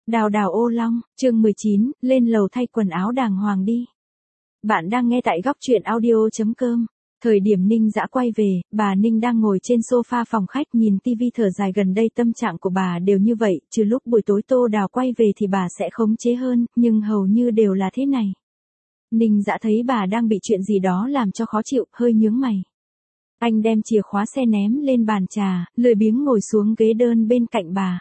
Đào đào ô long, chương 19, lên lầu thay quần áo đàng hoàng đi. Bạn đang nghe tại góc truyện audio.com. Thời điểm Ninh Dã quay về, bà Ninh đang ngồi trên sofa phòng khách nhìn tivi thở dài, gần đây tâm trạng của bà đều như vậy, trừ lúc buổi tối Tô Đào quay về thì bà sẽ khống chế hơn, nhưng hầu như đều là thế này. Ninh Dã thấy bà đang bị chuyện gì đó làm cho khó chịu, hơi nhướng mày. Anh đem chìa khóa xe ném lên bàn trà, lười biếng ngồi xuống ghế đơn bên cạnh bà.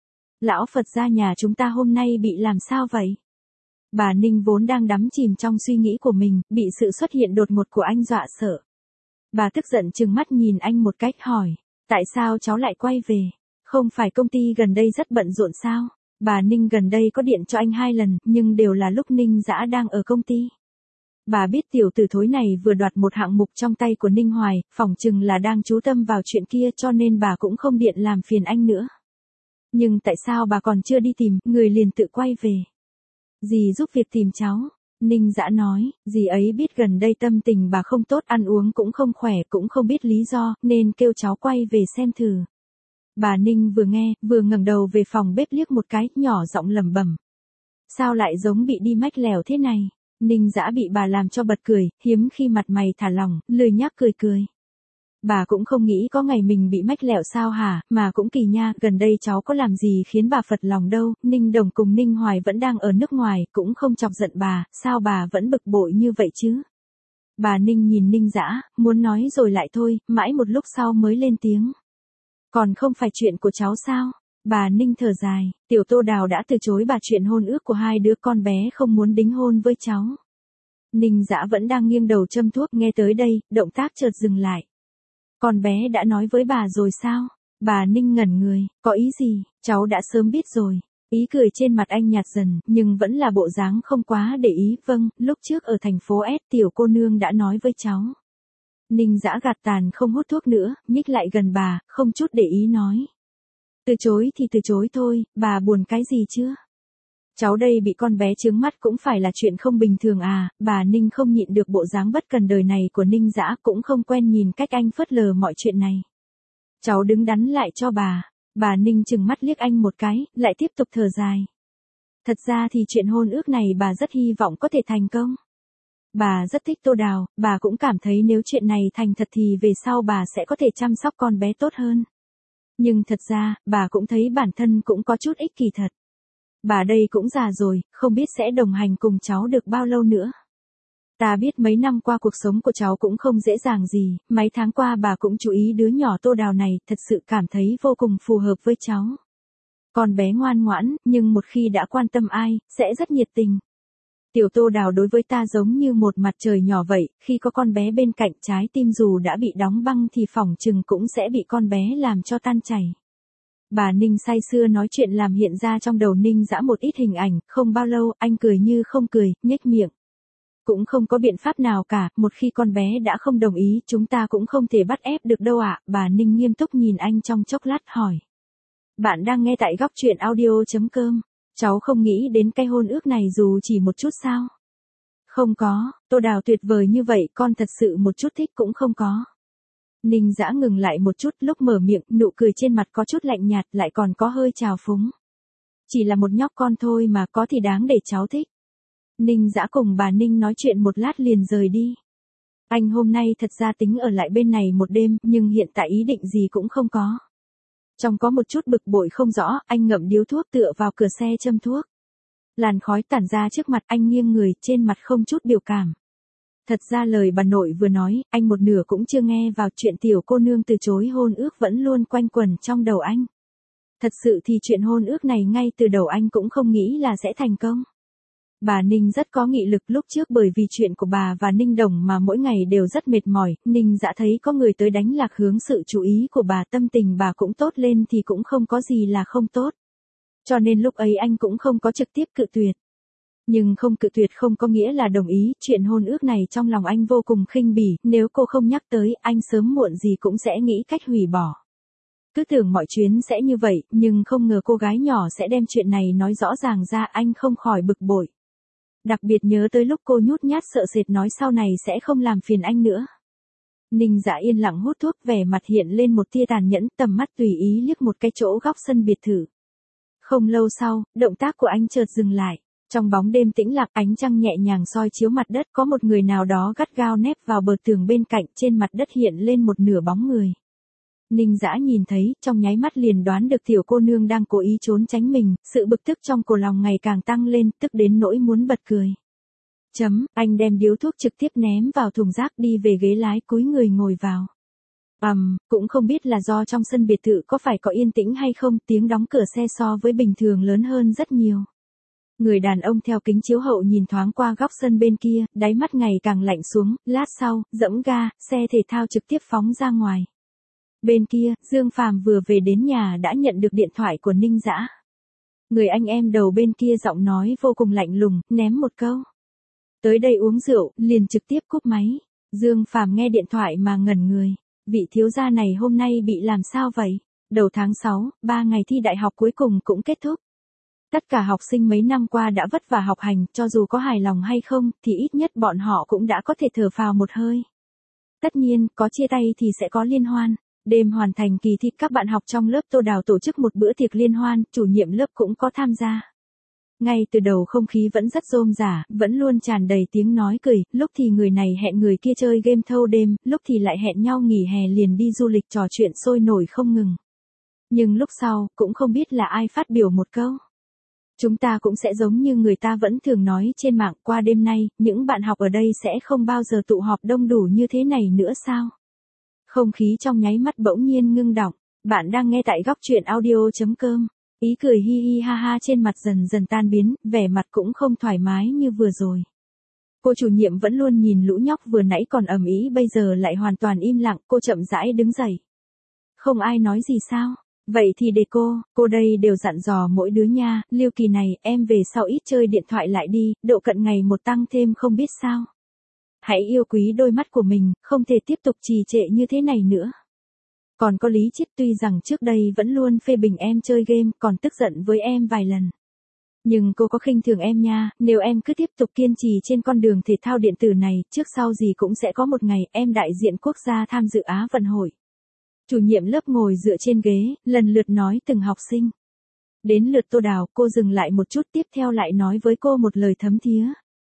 Lão Phật gia nhà chúng ta hôm nay bị làm sao vậy? Bà Ninh vốn đang đắm chìm trong suy nghĩ của mình, bị sự xuất hiện đột ngột của anh dọa sợ. Bà tức giận trừng mắt nhìn anh một cách hỏi, tại sao cháu lại quay về? Không phải công ty gần đây rất bận rộn sao? Bà Ninh gần đây có điện cho anh 2 lần, nhưng đều là lúc Ninh Dã đang ở công ty. Bà biết tiểu tử thối này vừa đoạt một hạng mục trong tay của Ninh Hoài, phỏng chừng là đang chú tâm vào chuyện kia, cho nên bà cũng không điện làm phiền anh nữa. Nhưng tại sao bà còn chưa đi tìm, người liền tự quay về? Dì giúp việc tìm cháu. Ninh Dã nói, dì ấy biết gần đây tâm tình bà không tốt, ăn uống cũng không khỏe, cũng không biết lý do, nên kêu cháu quay về xem thử. Bà Ninh vừa nghe, vừa ngẩng đầu về phòng bếp liếc một cái, nhỏ giọng lẩm bẩm. Sao lại giống bị đi mách lèo thế này? Ninh Dã bị bà làm cho bật cười, hiếm khi mặt mày thả lỏng, lười nhác cười cười. Bà cũng không nghĩ có ngày mình bị mách lẹo sao hả, mà cũng kỳ nha, gần đây cháu có làm gì khiến bà phật lòng đâu, Ninh Đồng cùng Ninh Hoài vẫn đang ở nước ngoài, cũng không chọc giận bà, sao bà vẫn bực bội như vậy chứ? Bà Ninh nhìn Ninh Dã, muốn nói rồi lại thôi, mãi một lúc sau mới lên tiếng. Còn không phải chuyện của cháu sao? Bà Ninh thở dài, tiểu Tô Đào đã từ chối bà chuyện hôn ước của 2 đứa con bé, không muốn đính hôn với cháu. Ninh Dã vẫn đang nghiêng đầu châm thuốc, nghe tới đây, động tác chợt dừng lại. Con bé đã nói với bà rồi sao? Bà Ninh ngẩn người, có ý gì? Cháu đã sớm biết rồi. Ý cười trên mặt anh nhạt dần, nhưng vẫn là bộ dáng không quá để ý. Vâng, lúc trước ở thành phố S, tiểu cô nương đã nói với cháu. Ninh Dã gạt tàn không hút thuốc nữa, nhích lại gần bà, không chút để ý nói. Từ chối thì từ chối thôi, bà buồn cái gì chứ? Cháu đây bị con bé chướng mắt cũng phải là chuyện không bình thường à? Bà Ninh không nhịn được bộ dáng bất cần đời này của Ninh Dã, cũng không quen nhìn cách anh phớt lờ mọi chuyện này. Cháu đứng đắn lại cho bà Ninh trừng mắt liếc anh một cái, lại tiếp tục thở dài. Thật ra thì chuyện hôn ước này bà rất hy vọng có thể thành công. Bà rất thích Tô Đào, bà cũng cảm thấy nếu chuyện này thành thật thì về sau bà sẽ có thể chăm sóc con bé tốt hơn. Nhưng thật ra, bà cũng thấy bản thân cũng có chút ích kỷ thật. Bà đây cũng già rồi, không biết sẽ đồng hành cùng cháu được bao lâu nữa. Ta biết mấy năm qua cuộc sống của cháu cũng không dễ dàng gì, mấy tháng qua bà cũng chú ý đứa nhỏ Tô Đào này, thật sự cảm thấy vô cùng phù hợp với cháu. Con bé ngoan ngoãn, nhưng một khi đã quan tâm ai, sẽ rất nhiệt tình. Tiểu Tô Đào đối với ta giống như một mặt trời nhỏ vậy, khi có con bé bên cạnh, trái tim dù đã bị đóng băng thì phỏng chừng cũng sẽ bị con bé làm cho tan chảy. Bà Ninh say sưa nói chuyện làm hiện ra trong đầu Ninh Dã một ít hình ảnh, không bao lâu, anh cười như không cười, nhếch miệng. Cũng không có biện pháp nào cả, một khi con bé đã không đồng ý, chúng ta cũng không thể bắt ép được đâu ạ. Bà Ninh nghiêm túc nhìn anh trong chốc lát hỏi. Bạn đang nghe tại góc truyện audio.com, cháu không nghĩ đến cái hôn ước này dù chỉ một chút sao? Không có, Tô Đào tuyệt vời như vậy, con thật sự một chút thích cũng không có. Ninh Dã ngừng lại một chút, lúc mở miệng, nụ cười trên mặt có chút lạnh nhạt, lại còn có hơi trào phúng. Chỉ là một nhóc con thôi mà, có thì đáng để cháu thích. Ninh Dã cùng bà Ninh nói chuyện một lát liền rời đi. Anh hôm nay thật ra tính ở lại bên này một đêm, nhưng hiện tại ý định gì cũng không có. Trong có một chút bực bội không rõ, anh ngậm điếu thuốc tựa vào cửa xe châm thuốc. Làn khói tản ra trước mặt, anh nghiêng người, trên mặt không chút biểu cảm. Thật ra lời bà nội vừa nói, anh một nửa cũng chưa nghe vào, chuyện tiểu cô nương từ chối hôn ước vẫn luôn quanh quẩn trong đầu anh. Thật sự thì chuyện hôn ước này ngay từ đầu anh cũng không nghĩ là sẽ thành công. Bà Ninh rất có nghị lực, lúc trước bởi vì chuyện của bà và Ninh Đồng mà mỗi ngày đều rất mệt mỏi, Ninh Dã thấy có người tới đánh lạc hướng sự chú ý của bà, tâm tình bà cũng tốt lên thì cũng không có gì là không tốt. Cho nên lúc ấy anh cũng không có trực tiếp cự tuyệt. Nhưng không cự tuyệt không có nghĩa là đồng ý, chuyện hôn ước này trong lòng anh vô cùng khinh bỉ, nếu cô không nhắc tới, anh sớm muộn gì cũng sẽ nghĩ cách hủy bỏ. Cứ tưởng mọi chuyến sẽ như vậy, nhưng không ngờ cô gái nhỏ sẽ đem chuyện này nói rõ ràng ra, anh không khỏi bực bội. Đặc biệt nhớ tới lúc cô nhút nhát sợ sệt nói sau này sẽ không làm phiền anh nữa. Ninh Dã yên lặng hút thuốc, vẻ mặt hiện lên một tia tàn nhẫn, tầm mắt tùy ý liếc một cái chỗ góc sân biệt thự. Không lâu sau, động tác của anh chợt dừng lại. Trong bóng đêm tĩnh lặng, ánh trăng nhẹ nhàng soi chiếu mặt đất, có một người nào đó gắt gao nép vào bờ tường bên cạnh, trên mặt đất hiện lên một nửa bóng người. Ninh Dã nhìn thấy, trong nháy mắt liền đoán được tiểu cô nương đang cố ý trốn tránh mình, sự bực tức trong cổ lòng ngày càng tăng lên, tức đến nỗi muốn bật cười. Anh đem điếu thuốc trực tiếp ném vào thùng rác, đi về ghế lái, cúi người ngồi vào. Cũng không biết là do trong sân biệt thự có phải có yên tĩnh hay không, tiếng đóng cửa xe so với bình thường lớn hơn rất nhiều. Người đàn ông theo kính chiếu hậu nhìn thoáng qua góc sân bên kia, đáy mắt ngày càng lạnh xuống, lát sau, giẫm ga, xe thể thao trực tiếp phóng ra ngoài. Bên kia, Dương Phàm vừa về đến nhà đã nhận được điện thoại của Ninh Dã. Người anh em đầu bên kia giọng nói vô cùng lạnh lùng, ném một câu. Tới đây uống rượu, liền trực tiếp cúp máy. Dương Phàm nghe điện thoại mà ngẩn người. Vị thiếu gia này hôm nay bị làm sao vậy? Đầu tháng 6, 3 ngày thi đại học cuối cùng cũng kết thúc. Tất cả học sinh mấy năm qua đã vất vả học hành, cho dù có hài lòng hay không, thì ít nhất bọn họ cũng đã có thể thở phào một hơi. Tất nhiên, có chia tay thì sẽ có liên hoan. Đêm hoàn thành kỳ thi, các bạn học trong lớp Tô Đào tổ chức một bữa tiệc liên hoan, chủ nhiệm lớp cũng có tham gia. Ngay từ đầu không khí vẫn rất rôm rả, vẫn luôn tràn đầy tiếng nói cười, lúc thì người này hẹn người kia chơi game thâu đêm, lúc thì lại hẹn nhau nghỉ hè liền đi du lịch, trò chuyện sôi nổi không ngừng. Nhưng lúc sau, cũng không biết là ai phát biểu một câu. Chúng ta cũng sẽ giống như người ta vẫn thường nói trên mạng, qua đêm nay, những bạn học ở đây sẽ không bao giờ tụ họp đông đủ như thế này nữa sao? Không khí trong nháy mắt bỗng nhiên ngưng đọng. Bạn đang nghe tại góc truyện audio.com. Ý cười hi hi ha ha trên mặt dần dần tan biến, vẻ mặt cũng không thoải mái như vừa rồi. Cô chủ nhiệm vẫn luôn nhìn lũ nhóc vừa nãy còn ầm ĩ bây giờ lại hoàn toàn im lặng, cô chậm rãi đứng dậy. Không ai nói gì sao? Vậy thì để cô đây đều dặn dò mỗi đứa nha, Lưu Kỳ này, em về sau ít chơi điện thoại lại đi, độ cận ngày một tăng thêm không biết sao. Hãy yêu quý đôi mắt của mình, không thể tiếp tục trì trệ như thế này nữa. Còn có Lý Chiết tuy rằng trước đây vẫn luôn phê bình em chơi game, còn tức giận với em vài lần. Nhưng cô có khinh thường em nha, nếu em cứ tiếp tục kiên trì trên con đường thể thao điện tử này, trước sau gì cũng sẽ có một ngày em đại diện quốc gia tham dự Á vận hội. Chủ nhiệm lớp ngồi dựa trên ghế, lần lượt nói từng học sinh. Đến lượt Tô Đào, cô dừng lại một chút, tiếp theo lại nói với cô một lời thấm thía.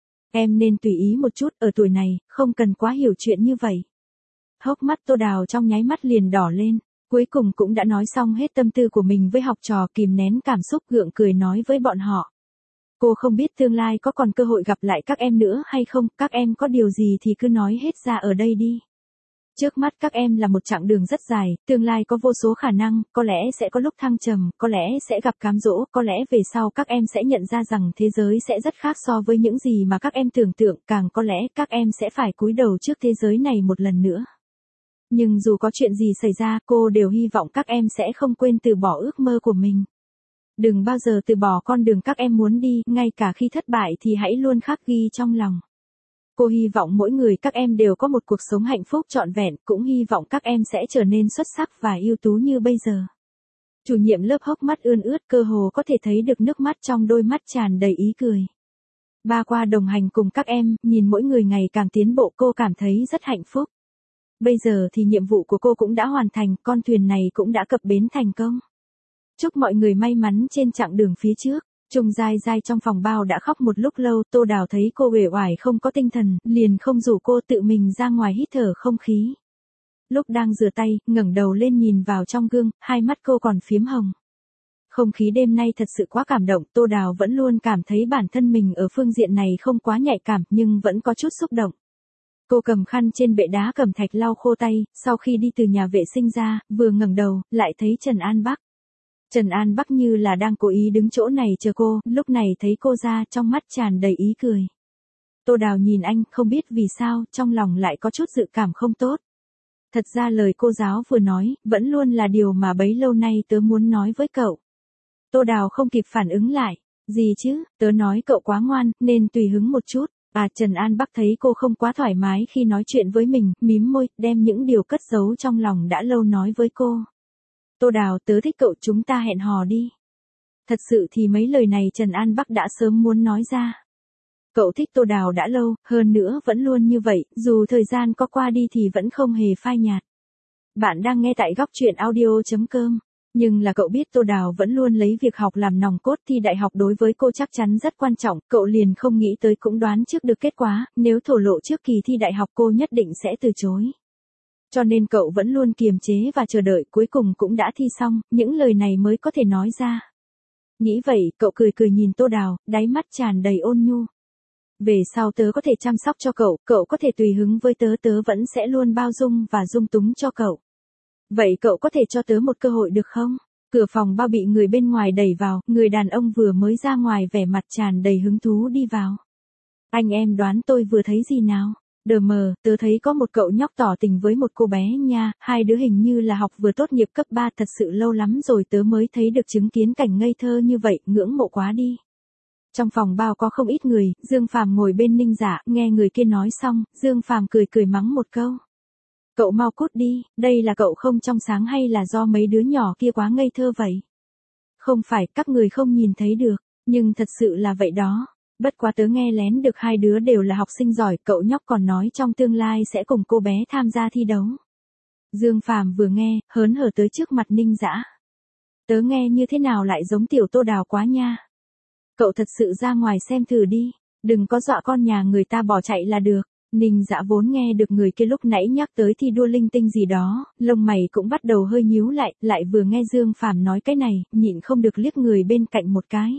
Em nên tùy ý một chút, ở tuổi này, không cần quá hiểu chuyện như vậy. Hốc mắt Tô Đào trong nháy mắt liền đỏ lên, cuối cùng cũng đã nói xong hết tâm tư của mình với học trò, kìm nén cảm xúc gượng cười nói với bọn họ. Cô không biết tương lai có còn cơ hội gặp lại các em nữa hay không, các em có điều gì thì cứ nói hết ra ở đây đi. Trước mắt các em là một chặng đường rất dài, tương lai có vô số khả năng, có lẽ sẽ có lúc thăng trầm, có lẽ sẽ gặp cám dỗ, có lẽ về sau các em sẽ nhận ra rằng thế giới sẽ rất khác so với những gì mà các em tưởng tượng, càng có lẽ các em sẽ phải cúi đầu trước thế giới này một lần nữa. Nhưng dù có chuyện gì xảy ra, cô đều hy vọng các em sẽ không quên từ bỏ ước mơ của mình. Đừng bao giờ từ bỏ con đường các em muốn đi, ngay cả khi thất bại thì hãy luôn khắc ghi trong lòng. Cô hy vọng mỗi người các em đều có một cuộc sống hạnh phúc trọn vẹn, cũng hy vọng các em sẽ trở nên xuất sắc và ưu tú như bây giờ. Chủ nhiệm lớp hốc mắt ươn ướt, cơ hồ có thể thấy được nước mắt trong đôi mắt tràn đầy ý cười. Ba qua đồng hành cùng các em, nhìn mỗi người ngày càng tiến bộ, cô cảm thấy rất hạnh phúc. Bây giờ thì nhiệm vụ của cô cũng đã hoàn thành, con thuyền này cũng đã cập bến thành công. Chúc mọi người may mắn trên chặng đường phía trước. Trung Giai Giai trong phòng bao đã khóc một lúc lâu, Tô Đào thấy cô uể oải không có tinh thần, liền không rủ cô, tự mình ra ngoài hít thở không khí. Lúc đang rửa tay, ngẩng đầu lên nhìn vào trong gương, hai mắt cô còn phiếm hồng. Không khí đêm nay thật sự quá cảm động, Tô Đào vẫn luôn cảm thấy bản thân mình ở phương diện này không quá nhạy cảm, nhưng vẫn có chút xúc động. Cô cầm khăn trên bệ đá cẩm thạch lau khô tay, sau khi đi từ nhà vệ sinh ra, vừa ngẩng đầu, lại thấy Trần An Bắc. Trần An Bắc như là đang cố ý đứng chỗ này chờ cô, lúc này thấy cô ra, trong mắt tràn đầy ý cười. Tô Đào nhìn anh, không biết vì sao, trong lòng lại có chút dự cảm không tốt. Thật ra lời cô giáo vừa nói, vẫn luôn là điều mà bấy lâu nay tớ muốn nói với cậu. Tô Đào không kịp phản ứng lại. Gì chứ, tớ nói cậu quá ngoan, nên tùy hứng một chút. Trần An Bắc thấy cô không quá thoải mái khi nói chuyện với mình, mím môi, đem những điều cất giấu trong lòng đã lâu nói với cô. Tô Đào, tớ thích cậu, chúng ta hẹn hò đi. Thật sự thì mấy lời này Trần An Bắc đã sớm muốn nói ra. Cậu thích Tô Đào đã lâu, hơn nữa vẫn luôn như vậy, dù thời gian có qua đi thì vẫn không hề phai nhạt. Bạn đang nghe tại góc truyện audio.com. Nhưng là cậu biết Tô Đào vẫn luôn lấy việc học làm nòng cốt, thi đại học đối với cô chắc chắn rất quan trọng, cậu liền không nghĩ tới cũng đoán trước được kết quả, nếu thổ lộ trước kỳ thi đại học cô nhất định sẽ từ chối. Cho nên cậu vẫn luôn kiềm chế và chờ đợi, cuối cùng cũng đã thi xong, những lời này mới có thể nói ra. Nghĩ vậy, cậu cười cười nhìn Tô Đào, đáy mắt tràn đầy ôn nhu. Về sau tớ có thể chăm sóc cho cậu, cậu có thể tùy hứng với tớ, tớ vẫn sẽ luôn bao dung và dung túng cho cậu. Vậy cậu có thể cho tớ một cơ hội được không? Cửa phòng bao bị người bên ngoài đẩy vào, người đàn ông vừa mới ra ngoài vẻ mặt tràn đầy hứng thú đi vào. Anh em đoán tôi vừa thấy gì nào? Đờ mờ, tớ thấy có một cậu nhóc tỏ tình với một cô bé nha, hai đứa hình như là học vừa tốt nghiệp cấp 3, thật sự lâu lắm rồi tớ mới thấy được chứng kiến cảnh ngây thơ như vậy, ngưỡng mộ quá đi. Trong phòng bao có không ít người, Dương Phàm ngồi bên Ninh Dạ, nghe người kia nói xong, Dương Phàm cười cười mắng một câu. Cậu mau cút đi, đây là cậu không trong sáng hay là do mấy đứa nhỏ kia quá ngây thơ vậy? Không phải, các người không nhìn thấy được, nhưng thật sự là vậy đó. Bất quá tớ nghe lén được hai đứa đều là học sinh giỏi, cậu nhóc còn nói trong tương lai sẽ cùng cô bé tham gia thi đấu. Dương Phàm vừa nghe, hớn hở tới trước mặt Ninh Dã. Tớ nghe như thế nào lại giống tiểu Tô Đào quá nha. Cậu thật sự ra ngoài xem thử đi, đừng có dọa con nhà người ta bỏ chạy là được. Ninh Dã vốn nghe được người kia lúc nãy nhắc tới thi đua linh tinh gì đó, lông mày cũng bắt đầu hơi nhíu lại vừa nghe Dương Phàm nói cái này, nhịn không được liếc người bên cạnh một cái.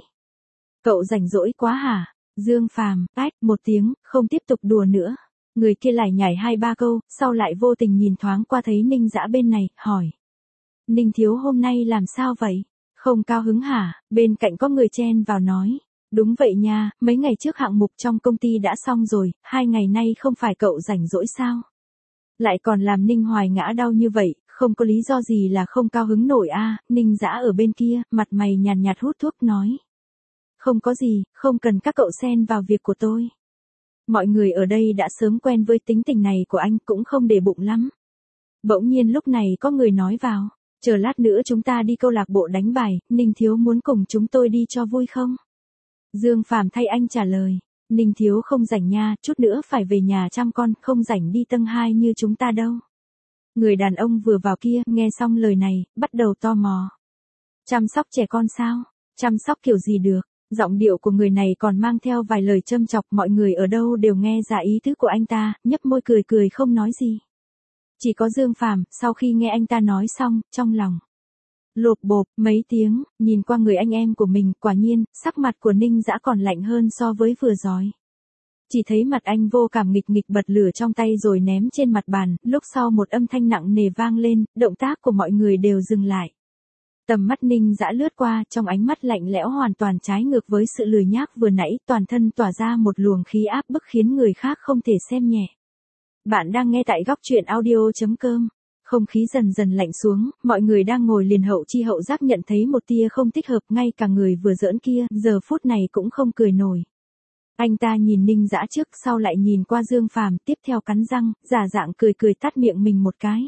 Cậu rảnh rỗi quá hả? Dương Phàm, ách, một tiếng, không tiếp tục đùa nữa. Người kia lại nhảy 2-3 câu, sau lại vô tình nhìn thoáng qua thấy Ninh Dã bên này, hỏi. Ninh thiếu hôm nay làm sao vậy? Không cao hứng hả? Bên cạnh có người chen vào nói. Đúng vậy nha, mấy ngày trước hạng mục trong công ty đã xong rồi, 2 ngày nay không phải cậu rảnh rỗi sao? Lại còn làm Ninh Hoài ngã đau như vậy, không có lý do gì là không cao hứng nổi a. Ninh Dã ở bên kia, mặt mày nhàn nhạt hút thuốc nói. Không có gì, không cần các cậu xen vào việc của tôi. Mọi người ở đây đã sớm quen với tính tình này của anh, cũng không để bụng lắm. Bỗng nhiên lúc này có người nói vào, chờ lát nữa chúng ta đi câu lạc bộ đánh bài, Ninh thiếu muốn cùng chúng tôi đi cho vui không? Dương Phàm thay anh trả lời, Ninh thiếu không rảnh nha, chút nữa phải về nhà chăm con, không rảnh đi tầng 2 như chúng ta đâu. Người đàn ông vừa vào kia, nghe xong lời này, bắt đầu tò mò. Chăm sóc trẻ con sao? Chăm sóc kiểu gì được? Giọng điệu của người này còn mang theo vài lời châm chọc, mọi người ở đâu đều nghe ra ý tứ của anh ta, nhấp môi cười cười không nói gì. Chỉ có Dương Phàm, sau khi nghe anh ta nói xong, trong lòng lột bộp mấy tiếng, nhìn qua người anh em của mình, quả nhiên, sắc mặt của Ninh Dã còn lạnh hơn so với vừa rồi. Chỉ thấy mặt anh vô cảm nghịch nghịch bật lửa trong tay rồi ném trên mặt bàn, lúc sau một âm thanh nặng nề vang lên, động tác của mọi người đều dừng lại. Tầm mắt Ninh Dã lướt qua, trong ánh mắt lạnh lẽo hoàn toàn trái ngược với sự lười nhác vừa nãy, toàn thân tỏa ra một luồng khí áp bức khiến người khác không thể xem nhẹ. Bạn đang nghe tại góc truyện audio.com. Không khí dần dần lạnh xuống, mọi người đang ngồi liền hậu chi hậu giác nhận thấy một tia không thích hợp, ngay cả người vừa giỡn kia, giờ phút này cũng không cười nổi. Anh ta nhìn Ninh Dã trước, sau lại nhìn qua Dương Phàm, tiếp theo cắn răng, giả dạng cười cười tát miệng mình một cái.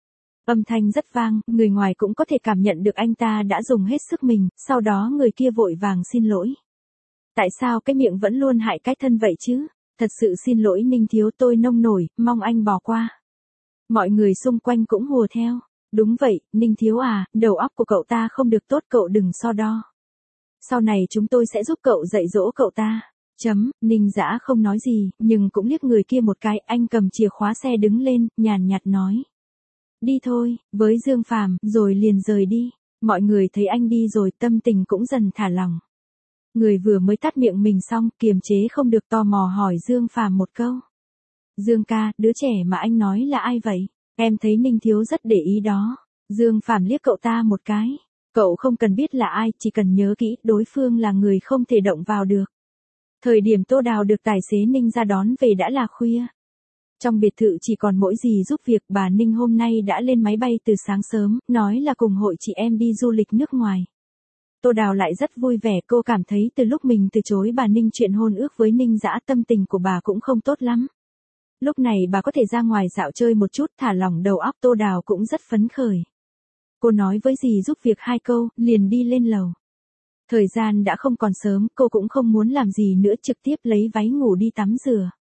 Âm thanh rất vang, người ngoài cũng có thể cảm nhận được anh ta đã dùng hết sức mình, sau đó người kia vội vàng xin lỗi. Tại sao cái miệng vẫn luôn hại cái thân vậy chứ? Thật sự xin lỗi Ninh thiếu, tôi nông nổi, mong anh bỏ qua. Mọi người xung quanh cũng hùa theo. Đúng vậy, Ninh thiếu à, đầu óc của cậu ta không được tốt, cậu đừng so đo. Sau này chúng tôi sẽ giúp cậu dạy dỗ cậu ta. Ninh Dã không nói gì, nhưng cũng liếc người kia một cái, anh cầm chìa khóa xe đứng lên, nhàn nhạt nói. Đi thôi, với Dương Phàm, rồi liền rời đi. Mọi người thấy anh đi rồi, tâm tình cũng dần thả lỏng. Người vừa mới tắt miệng mình xong, kiềm chế không được tò mò hỏi Dương Phàm một câu. Dương ca, đứa trẻ mà anh nói là ai vậy? Em thấy Ninh thiếu rất để ý đó. Dương Phàm liếc cậu ta một cái. Cậu không cần biết là ai, chỉ cần nhớ kỹ, đối phương là người không thể động vào được. Thời điểm Tô Đào được tài xế Ninh ra đón về đã là khuya. Trong biệt thự chỉ còn mỗi dì giúp việc, bà Ninh hôm nay đã lên máy bay từ sáng sớm, nói là cùng hội chị em đi du lịch nước ngoài. Tô Đào lại rất vui vẻ, cô cảm thấy từ lúc mình từ chối bà Ninh chuyện hôn ước với Ninh Dã, tâm tình của bà cũng không tốt lắm. Lúc này bà có thể ra ngoài dạo chơi một chút, thả lỏng đầu óc, Tô Đào cũng rất phấn khởi. Cô nói với dì giúp việc 2 câu, liền đi lên lầu. Thời gian đã không còn sớm, cô cũng không muốn làm gì nữa, trực tiếp lấy váy ngủ đi tắm rửa.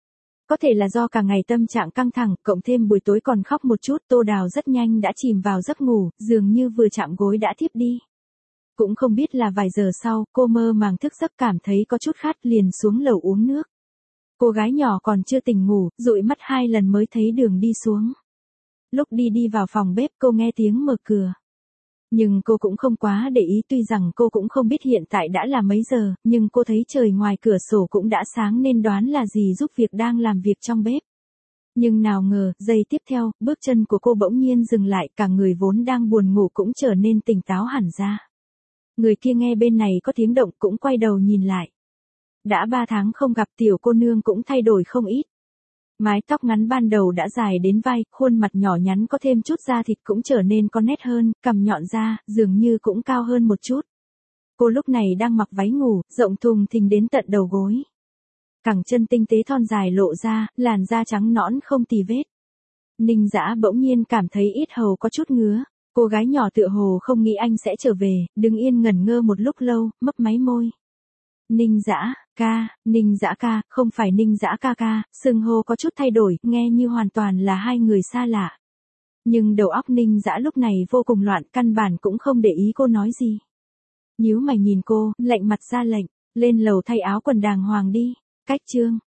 Có thể là do cả ngày tâm trạng căng thẳng, cộng thêm buổi tối còn khóc một chút, Tô Đào rất nhanh đã chìm vào giấc ngủ, dường như vừa chạm gối đã thiếp đi. Cũng không biết là vài giờ sau, cô mơ màng thức giấc cảm thấy có chút khát liền xuống lầu uống nước. Cô gái nhỏ còn chưa tỉnh ngủ, dụi mắt 2 lần mới thấy đường đi xuống. Lúc đi vào phòng bếp cô nghe tiếng mở cửa. Nhưng cô cũng không quá để ý, tuy rằng cô cũng không biết hiện tại đã là mấy giờ, nhưng cô thấy trời ngoài cửa sổ cũng đã sáng nên đoán là dì giúp việc đang làm việc trong bếp. Nhưng nào ngờ, giây tiếp theo, bước chân của cô bỗng nhiên dừng lại, cả người vốn đang buồn ngủ cũng trở nên tỉnh táo hẳn ra. Người kia nghe bên này có tiếng động cũng quay đầu nhìn lại. Đã 3 tháng không gặp, tiểu cô nương cũng thay đổi không ít. Mái tóc ngắn ban đầu đã dài đến vai, khuôn mặt nhỏ nhắn có thêm chút da thịt cũng trở nên có nét hơn, cằm nhọn ra, dường như cũng cao hơn một chút. Cô lúc này đang mặc váy ngủ, rộng thùng thình đến tận đầu gối. Cẳng chân tinh tế thon dài lộ ra, làn da trắng nõn không tì vết. Ninh Dã bỗng nhiên cảm thấy yết hầu có chút ngứa. Cô gái nhỏ tựa hồ không nghĩ anh sẽ trở về, đứng yên ngẩn ngơ một lúc lâu, mấp máy môi. Ninh Dã ca, không phải Ninh Dã ca ca, xưng hô có chút thay đổi, nghe như hoàn toàn là hai người xa lạ. Nhưng đầu óc Ninh Dã lúc này vô cùng loạn, căn bản cũng không để ý cô nói gì. Nhíu mày nhìn cô, lạnh mặt ra lệnh, lên lầu thay áo quần đàng hoàng đi. Cách chương